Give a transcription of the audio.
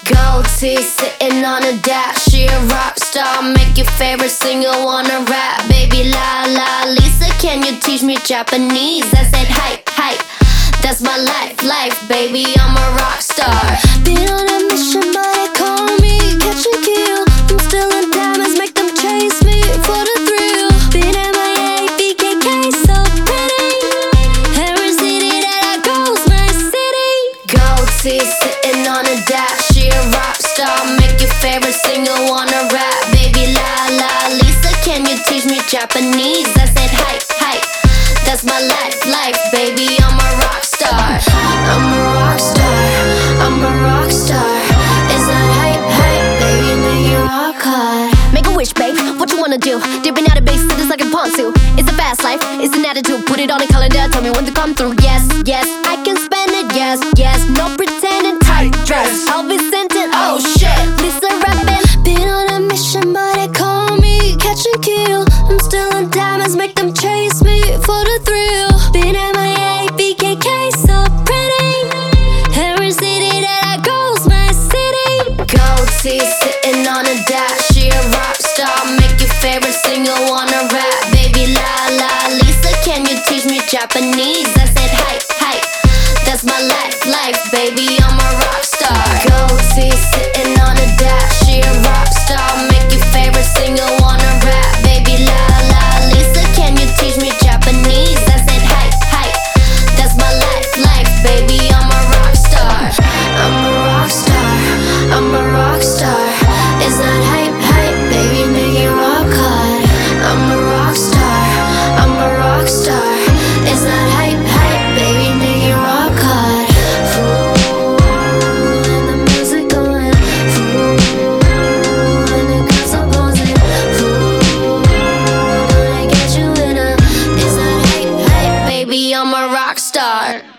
Gold teeth sitting on a dash. She a rock star, make your favorite singer wanna rap. Baby la la Lisa, can you teach me Japanese? I said hype, hype, that's my life, baby, I'm a rock star. Been on a mission but they call me catch and kill. I'm still in diamonds, make them chase me for the thrill. Been MIA, BKK, so pretty. Every city that I go's my city. Gold teeth sitting on a dash. She a rock star, make your favorite singer wanna rap. Baby la la Lisa, can you teach me Japanese? I said hype, hype, that's my life, baby, I'm a rock star. I'm a rock star, I'm a rock star. Is that hype, hype, baby, make it rock hard. Make a wish, babe, what you wanna do? Dipping out of base cities like a ponzu. It's a fast life, it's an attitude. Put it on a calendar, tell me when to come through. Yes, yes, I can spend it, yes, yes. No pretending, tight dress, I'll be sent it, oh shit. Lisa rapping. Been on a mission but they call me catch and kill. I'm still in diamonds, make them chase me for the thrill. Been MIA, BKK, so pretty. Every city that I go's my city. Gold teeth sitting on a dash. She a rock star, make your favorite singer wanna rap. Baby la la Lisa, can you teach me Japanese? I said hype, hype, that's my life, baby, I'm a rock star. Gold teeth sitting on a dash. She a rock star, make your favorite singer wanna rap. Baby la la Lisa, can you teach me Japanese? I said hype, hype, that's my life, baby, I'm a rock star. I'm a rock star, I'm a rock star. Is that hype, hype, baby, make it rock hard. I'm a rock star, I'm a rock star. Is that hype, hype, baby, make it rock hard. Fool, and the music going. Fool, and the girls are posing. Fool, gonna get you in a. Is that hype, hype, baby, I'm a rock star.